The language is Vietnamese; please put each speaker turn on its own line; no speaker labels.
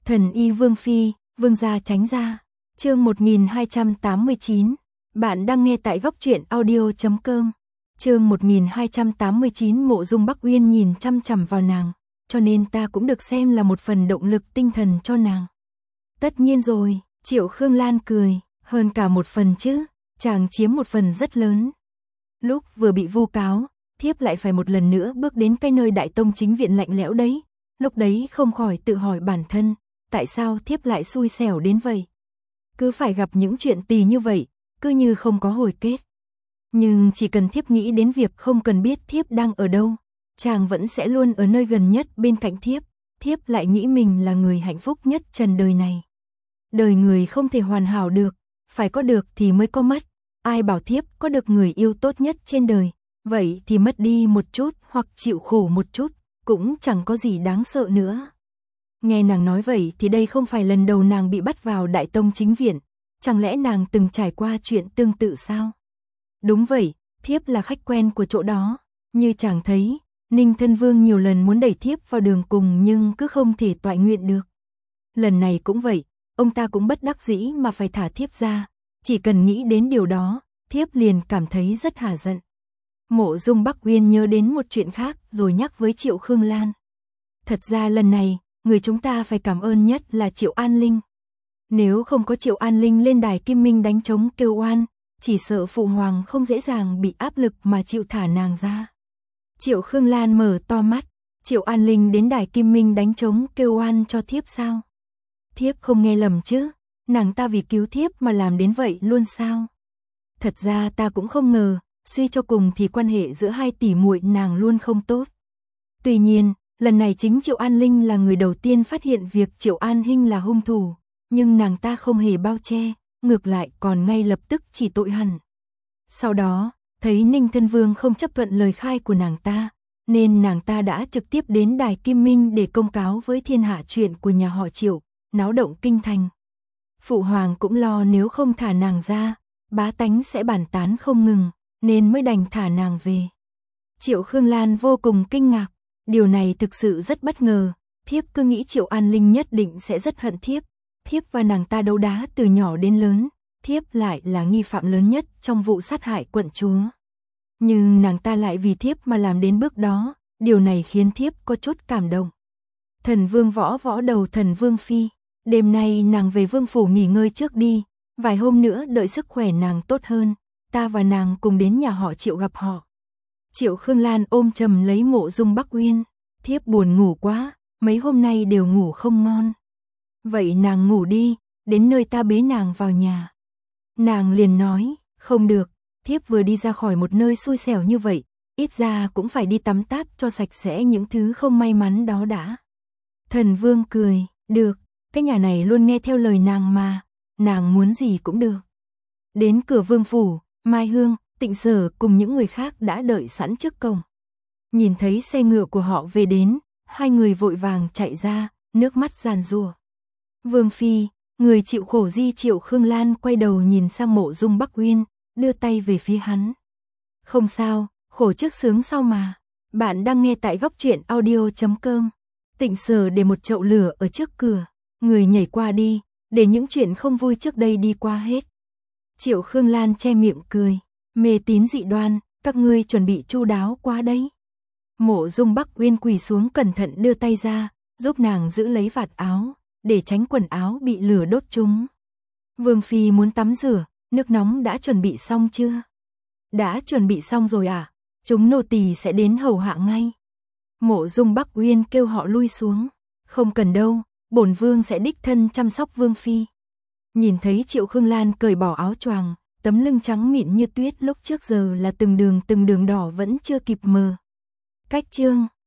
Thần y Vương Phi, Vương gia tránh ra. Chương 1289. Bạn đang nghe tại góc truyện audio.com. Chương 1289. Mộ Dung Bắc Uyên nhìn chăm chằm vào nàng, cho nên ta cũng được xem là một phần động lực tinh thần cho nàng. Tất nhiên rồi, Triệu Khương Lan cười, hơn cả một phần chứ, chàng chiếm một phần rất lớn. Lúc vừa bị vu cáo, thiếp lại phải một lần nữa bước đến cái nơi Đại Tông chính viện lạnh lẽo đấy, lúc đấy không khỏi tự hỏi bản thân, tại sao thiếp lại xui xẻo đến vậy? Cứ phải gặp những chuyện tì như vậy, cứ như không có hồi kết. Nhưng chỉ cần thiếp nghĩ đến việc không cần biết thiếp đang ở đâu, chàng vẫn sẽ luôn ở nơi gần nhất bên cạnh thiếp lại nghĩ mình là người hạnh phúc nhất trần đời này. Đời người không thể hoàn hảo được, phải có được thì mới có mất. Ai bảo thiếp có được người yêu tốt nhất trên đời, vậy thì mất đi một chút hoặc chịu khổ một chút, cũng chẳng có gì đáng sợ nữa. Nghe nàng nói vậy thì đây không phải lần đầu nàng bị bắt vào Đại Tông chính viện, chẳng lẽ nàng từng trải qua chuyện tương tự sao? Đúng vậy, thiếp là khách quen của chỗ đó, như chàng thấy, Ninh Thân Vương nhiều lần muốn đẩy thiếp vào đường cùng nhưng cứ không thể toại nguyện được. Lần này cũng vậy, ông ta cũng bất đắc dĩ mà phải thả thiếp ra, chỉ cần nghĩ đến điều đó, thiếp liền cảm thấy rất hả giận. Mộ Dung Bắc Uyên nhớ đến một chuyện khác rồi nhắc với Triệu Khương Lan. Thật ra lần này, người chúng ta phải cảm ơn nhất là Triệu An Linh. Nếu không có Triệu An Linh lên đài Kim Minh đánh trống kêu oan, chỉ sợ phụ hoàng không dễ dàng bị áp lực mà chịu thả nàng ra. Triệu Khương Lan mở to mắt, Triệu An Linh đến đài Kim Minh đánh trống kêu oan cho thiếp sao? Thiếp không nghe lầm chứ, nàng ta vì cứu thiếp mà làm đến vậy luôn sao? Thật ra ta cũng không ngờ, suy cho cùng thì quan hệ giữa hai tỷ muội nàng luôn không tốt. Tuy nhiên, lần này chính Triệu An Linh là người đầu tiên phát hiện việc Triệu An Hinh là hung thủ, nhưng nàng ta không hề bao che, ngược lại còn ngay lập tức chỉ tội hẳn. Sau đó, thấy Ninh Thân Vương không chấp thuận lời khai của nàng ta, nên nàng ta đã trực tiếp đến đài Kim Minh để công cáo với thiên hạ chuyện của nhà họ Triệu, náo động kinh thành. Phụ hoàng cũng lo nếu không thả nàng ra, bá tánh sẽ bàn tán không ngừng, nên mới đành thả nàng về. Triệu Khương Lan vô cùng kinh ngạc, điều này thực sự rất bất ngờ, thiếp cứ nghĩ Triệu An Linh nhất định sẽ rất hận thiếp và nàng ta đấu đá từ nhỏ đến lớn, thiếp lại là nghi phạm lớn nhất trong vụ sát hại quận chúa. Nhưng nàng ta lại vì thiếp mà làm đến bước đó, điều này khiến thiếp có chút cảm động. Thần Vương võ đầu Thần Vương Phi, đêm nay nàng về vương phủ nghỉ ngơi trước đi, vài hôm nữa đợi sức khỏe nàng tốt hơn, ta và nàng cùng đến nhà họ Triệu gặp họ. Triệu Khương Lan ôm chầm lấy Mộ Dung Bắc Uyên, thiếp buồn ngủ quá, mấy hôm nay đều ngủ không ngon. Vậy nàng ngủ đi, đến nơi ta bế nàng vào nhà. Nàng liền nói, không được, thiếp vừa đi ra khỏi một nơi xui xẻo như vậy, ít ra cũng phải đi tắm táp cho sạch sẽ những thứ không may mắn đó đã. Thần Vương cười, được, cái nhà này luôn nghe theo lời nàng mà, nàng muốn gì cũng được. Đến cửa vương phủ, Mai Hương, Tịnh Sở cùng những người khác đã đợi sẵn trước cổng. Nhìn thấy xe ngựa của họ về đến, hai người vội vàng chạy ra, nước mắt giàn giụa. Vương Phi, người chịu khổ di Triệu Khương Lan quay đầu nhìn sang Mộ Dung Bắc Uyên, đưa tay về phía hắn. Không sao, khổ trước sướng sau mà. Bạn đang nghe tại góc truyện audio.com. Tịnh Sở để một chậu lửa ở trước cửa, người nhảy qua đi, để những chuyện không vui trước đây đi qua hết. Triệu Khương Lan che miệng cười, mê tín dị đoan, các ngươi chuẩn bị chu đáo quá đấy. Mộ Dung Bắc Uyên quỳ xuống cẩn thận đưa tay ra, giúp nàng giữ lấy vạt áo, để tránh quần áo bị lửa đốt trúng. Vương Phi muốn tắm rửa, nước nóng đã chuẩn bị xong chưa? Đã chuẩn bị xong rồi à? Chúng nô tỳ sẽ đến hầu hạ ngay. Mộ Dung Bắc Uyên kêu họ lui xuống. Không cần đâu, bổn vương sẽ đích thân chăm sóc Vương Phi. Nhìn thấy Triệu Khương Lan cởi bỏ áo choàng, tấm lưng trắng mịn như tuyết lúc trước giờ là từng đường đỏ vẫn chưa kịp mờ. Cách chương